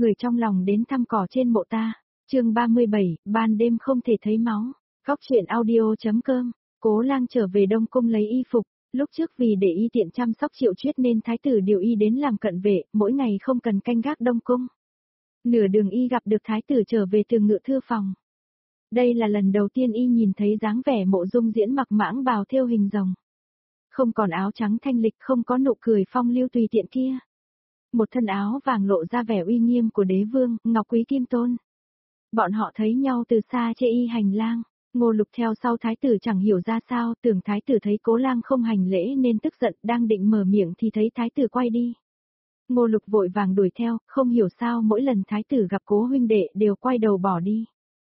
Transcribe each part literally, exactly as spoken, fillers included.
người trong lòng đến thăm cỏ trên mộ ta. Chương ba mươi bảy, ban đêm không thể thấy máu. Góc truyện audio.com. Cố Lang trở về Đông Cung lấy y phục, lúc trước vì để y tiện chăm sóc Triệu Chuyết nên thái tử điều y đến làm cận vệ, mỗi ngày không cần canh gác Đông Cung. Nửa đường y gặp được thái tử trở về từ ngự thư phòng. Đây là lần đầu tiên y nhìn thấy dáng vẻ Mộ Dung Diễn mặc mãng bào thêu hình rồng. Không còn áo trắng thanh lịch, không có nụ cười phong lưu tùy tiện kia. Một thân áo vàng lộ ra vẻ uy nghiêm của đế vương, ngọc quý kim tôn. Bọn họ thấy nhau từ xa chê y hành lang. Ngô Lục theo sau thái tử chẳng hiểu ra sao, tưởng thái tử thấy Cố Lang không hành lễ nên tức giận, đang định mở miệng thì thấy thái tử quay đi. Ngô Lục vội vàng đuổi theo, không hiểu sao mỗi lần thái tử gặp Cố huynh đệ đều quay đầu bỏ đi.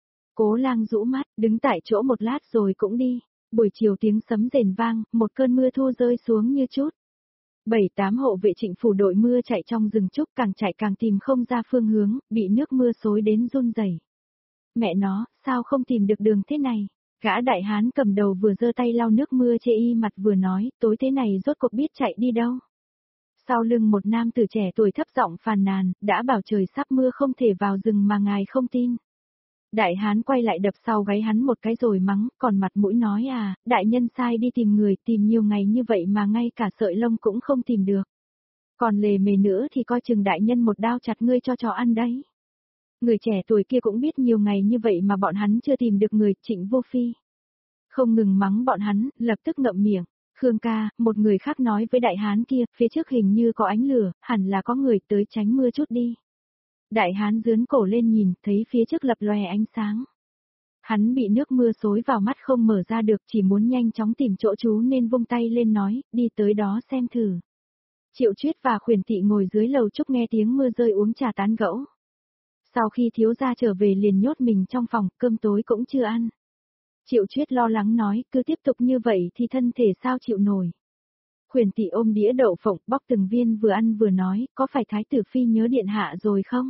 Cố Lang rũ mắt, đứng tại chỗ một lát rồi cũng đi. Buổi chiều tiếng sấm rền vang, một cơn mưa thu rơi xuống như chút. Bảy tám hộ vệ Trịnh phủ đội mưa chạy trong rừng trúc, càng chạy càng tìm không ra phương hướng, bị nước mưa xối đến run rẩy. Mẹ nó, sao không tìm được đường thế này? Gã đại hán cầm đầu vừa giơ tay lau nước mưa chê y mặt vừa nói, tối thế này rốt cuộc biết chạy đi đâu. Sau lưng một nam tử trẻ tuổi thấp giọng phàn nàn, đã bảo trời sắp mưa không thể vào rừng mà ngài không tin. Đại hán quay lại đập sau gáy hắn một cái rồi mắng, còn mặt mũi nói à, đại nhân sai đi tìm người, tìm nhiều ngày như vậy mà ngay cả sợi lông cũng không tìm được. Còn lề mề nữa thì coi chừng đại nhân một đao chặt ngươi cho chó ăn đấy. Người trẻ tuổi kia cũng biết nhiều ngày như vậy mà bọn hắn chưa tìm được người, Trịnh Vô Phi. Không ngừng mắng bọn hắn, lập tức ngậm miệng. Khương ca, một người khác nói với đại hán kia, phía trước hình như có ánh lửa, hẳn là có người tới tránh mưa chút đi. Đại hán dướn cổ lên nhìn, thấy phía trước lập lòe ánh sáng. Hắn bị nước mưa xối vào mắt không mở ra được, chỉ muốn nhanh chóng tìm chỗ trú nên vung tay lên nói, đi tới đó xem thử. Triệu Chuyết và Khuyển Thị ngồi dưới lầu trúc nghe tiếng mưa rơi uống trà tán gẫu. Sau khi thiếu gia trở về liền nhốt mình trong phòng, cơm tối cũng chưa ăn. Triệu Chuyết lo lắng nói, cứ tiếp tục như vậy thì thân thể sao chịu nổi. Khuyển Thị ôm đĩa đậu phộng, bóc từng viên vừa ăn vừa nói, có phải thái tử phi nhớ điện hạ rồi không?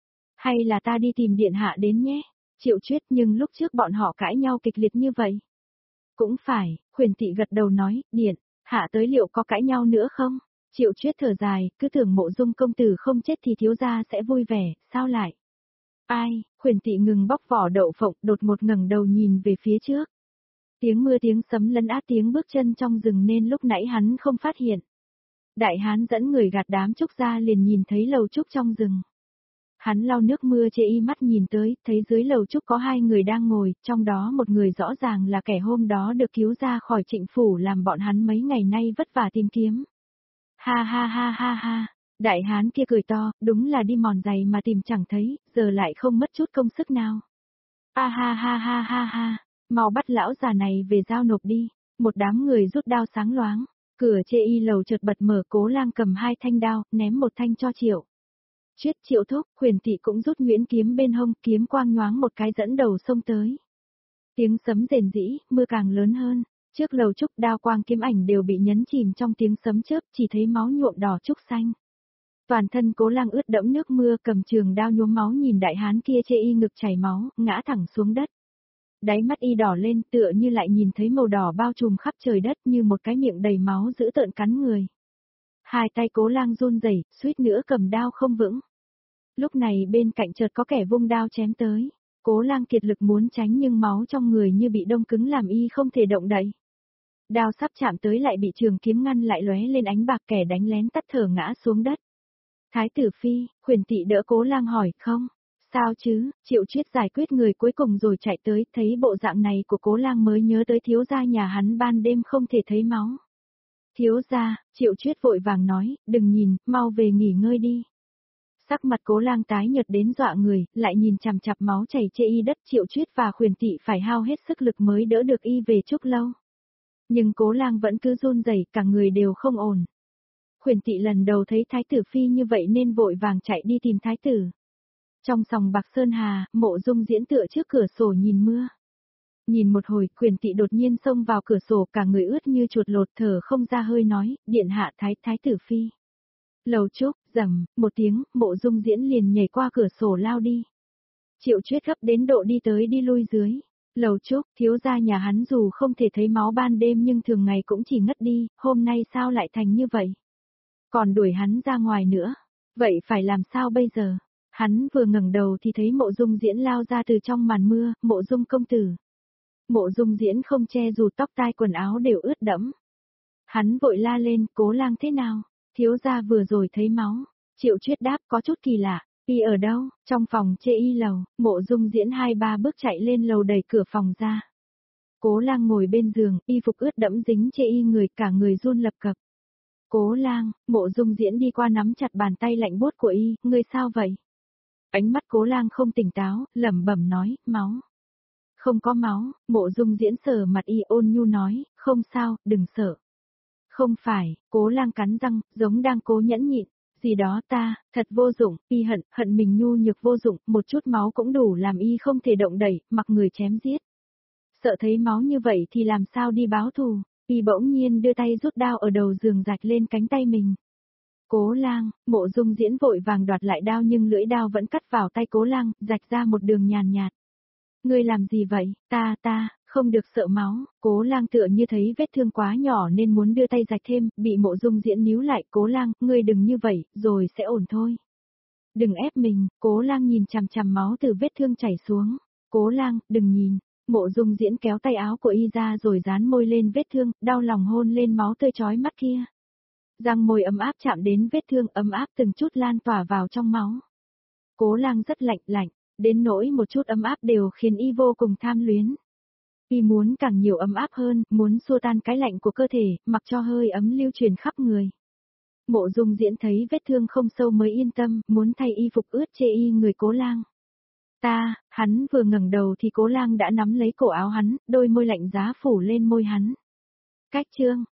Hay là ta đi tìm điện hạ đến nhé? Triệu Chuyết, nhưng lúc trước bọn họ cãi nhau kịch liệt như vậy. Cũng phải, Khuyển Thị gật đầu nói, điện hạ tới liệu có cãi nhau nữa không? Triệu Chuyết thở dài, cứ tưởng Mộ Dung công tử không chết thì thiếu gia sẽ vui vẻ, sao lại? Ai? Khuyển Thị ngừng bóc vỏ đậu phộng, đột ngột ngẩng đầu nhìn về phía trước. Tiếng mưa tiếng sấm lấn át tiếng bước chân trong rừng nên lúc nãy hắn không phát hiện. Đại hán dẫn người gạt đám trúc ra liền nhìn thấy lầu trúc trong rừng. Hắn lau nước mưa chê y mắt nhìn tới, thấy dưới lầu trúc có hai người đang ngồi, trong đó một người rõ ràng là kẻ hôm đó được cứu ra khỏi Trịnh phủ làm bọn hắn mấy ngày nay vất vả tìm kiếm. Ha ha ha ha ha. Đại hán kia cười to, đúng là đi mòn giày mà tìm chẳng thấy, giờ lại không mất chút công sức nào. A ha ha ha ha ha, mau bắt lão già này về giao nộp đi. Một đám người rút đao sáng loáng, cửa chê y lầu chợt bật mở, Cố Lang cầm hai thanh đao, ném một thanh cho Triệu Chuyết. Triệu thúc, Khuyển Thị cũng rút nhuyễn kiếm bên hông, kiếm quang nhoáng một cái dẫn đầu xông tới. Tiếng sấm rền rĩ, mưa càng lớn hơn. Trước lầu trúc đao quang kiếm ảnh đều bị nhấn chìm trong tiếng sấm chớp, chỉ thấy máu nhuộm đỏ trúc xanh. Toàn thân Cố Lang ướt đẫm nước mưa, cầm trường đao nhuốm máu nhìn đại hán kia chê y ngực chảy máu, ngã thẳng xuống đất. Đáy mắt y đỏ lên, tựa như lại nhìn thấy màu đỏ bao trùm khắp trời đất như một cái miệng đầy máu dữ tợn cắn người. Hai tay Cố Lang run rẩy, suýt nữa cầm đao không vững. Lúc này bên cạnh chợt có kẻ vung đao chém tới. Cố Lang kiệt lực muốn tránh nhưng máu trong người như bị đông cứng làm y không thể động đậy. Đao sắp chạm tới lại bị trường kiếm ngăn lại, lóe lên ánh bạc, kẻ đánh lén tắt thở ngã xuống đất. Thái tử phi, Khuyển Thị đỡ Cố Lang hỏi, không? Sao chứ? Triệu Chuyết giải quyết người cuối cùng rồi chạy tới, thấy bộ dạng này của Cố Lang mới nhớ tới thiếu gia nhà hắn ban đêm không thể thấy máu. Thiếu gia, Triệu Chuyết vội vàng nói, đừng nhìn, mau về nghỉ ngơi đi. Sắc mặt Cố Lang tái nhợt đến dọa người, lại nhìn chằm chằm máu chảy chê y đất, Triệu Chuyết và Khuyển Thị phải hao hết sức lực mới đỡ được y về trúc lâu. Nhưng Cố Lang vẫn cứ run rẩy, cả người đều không ổn. Khuyển Thị lần đầu thấy thái tử phi như vậy nên vội vàng chạy đi tìm thái tử. Trong sòng bạc sơn hà, Mộ Dung Diễn tựa trước cửa sổ nhìn mưa. Nhìn một hồi, Khuyển Thị đột nhiên xông vào cửa sổ, cả người ướt như chuột lột, thở không ra hơi nói, điện hạ thái thái tử phi. Lầu trúc, rầm, một tiếng, Mộ Dung Diễn liền nhảy qua cửa sổ lao đi. Triệu Chuyết gấp đến độ đi tới đi lui dưới. Lầu trúc, thiếu gia nhà hắn dù không thể thấy máu ban đêm nhưng thường ngày cũng chỉ ngất đi, hôm nay sao lại thành như vậy? Còn đuổi hắn ra ngoài nữa. Vậy phải làm sao bây giờ? Hắn vừa ngẩng đầu thì thấy Mộ Dung Diễn lao ra từ trong màn mưa, Mộ Dung công tử. Mộ Dung Diễn không che dù tóc tai quần áo đều ướt đẫm. Hắn vội la lên, Cố Lang thế nào? Thiếu gia vừa rồi thấy máu. Triệu Chuyết đáp có chút kỳ lạ, y ở đâu? Trong phòng chê y lầu, Mộ Dung Diễn hai ba bước chạy lên lầu đẩy cửa phòng ra. Cố Lang ngồi bên giường, y phục ướt đẫm dính chê y người, cả người run lập cập. Cố Lang, Mộ Dung Diễn đi qua nắm chặt bàn tay lạnh buốt của y, ngươi sao vậy? Ánh mắt Cố Lang không tỉnh táo, lẩm bẩm nói, máu. Không có máu, Mộ Dung Diễn sờ mặt y ôn nhu nói, không sao, đừng sợ. Không phải, Cố Lang cắn răng, giống đang cố nhẫn nhịn, gì đó ta, thật vô dụng, y hận, hận mình nhu nhược vô dụng, một chút máu cũng đủ làm y không thể động đẩy, mặc người chém giết. Sợ thấy máu như vậy thì làm sao đi báo thù, y bỗng nhiên đưa tay rút đao ở đầu giường rạch lên cánh tay mình. Cố Lang, Mộ Dung Diễn vội vàng đoạt lại đao nhưng lưỡi đao vẫn cắt vào tay Cố Lang, rạch ra một đường nhàn nhạt. Ngươi làm gì vậy, ta ta, không được sợ máu, Cố Lang tựa như thấy vết thương quá nhỏ nên muốn đưa tay rạch thêm, bị Mộ Dung Diễn níu lại, Cố Lang, ngươi đừng như vậy, rồi sẽ ổn thôi. Đừng ép mình, Cố Lang nhìn chằm chằm máu từ vết thương chảy xuống. Cố Lang, đừng nhìn. Mộ Dung Diễn kéo tay áo của y ra rồi dán môi lên vết thương, đau lòng hôn lên máu tươi chói mắt kia. Răng môi ấm áp chạm đến vết thương, ấm áp từng chút lan tỏa vào trong máu. Cố Lang rất lạnh lạnh, đến nỗi một chút ấm áp đều khiến y vô cùng tham luyến. Y muốn càng nhiều ấm áp hơn, muốn xua tan cái lạnh của cơ thể, mặc cho hơi ấm lưu truyền khắp người. Mộ Dung Diễn thấy vết thương không sâu mới yên tâm, muốn thay y phục ướt chê y người Cố Lang. Ta, hắn vừa ngẩng đầu thì Cố Lang đã nắm lấy cổ áo hắn, đôi môi lạnh giá phủ lên môi hắn. Cách chương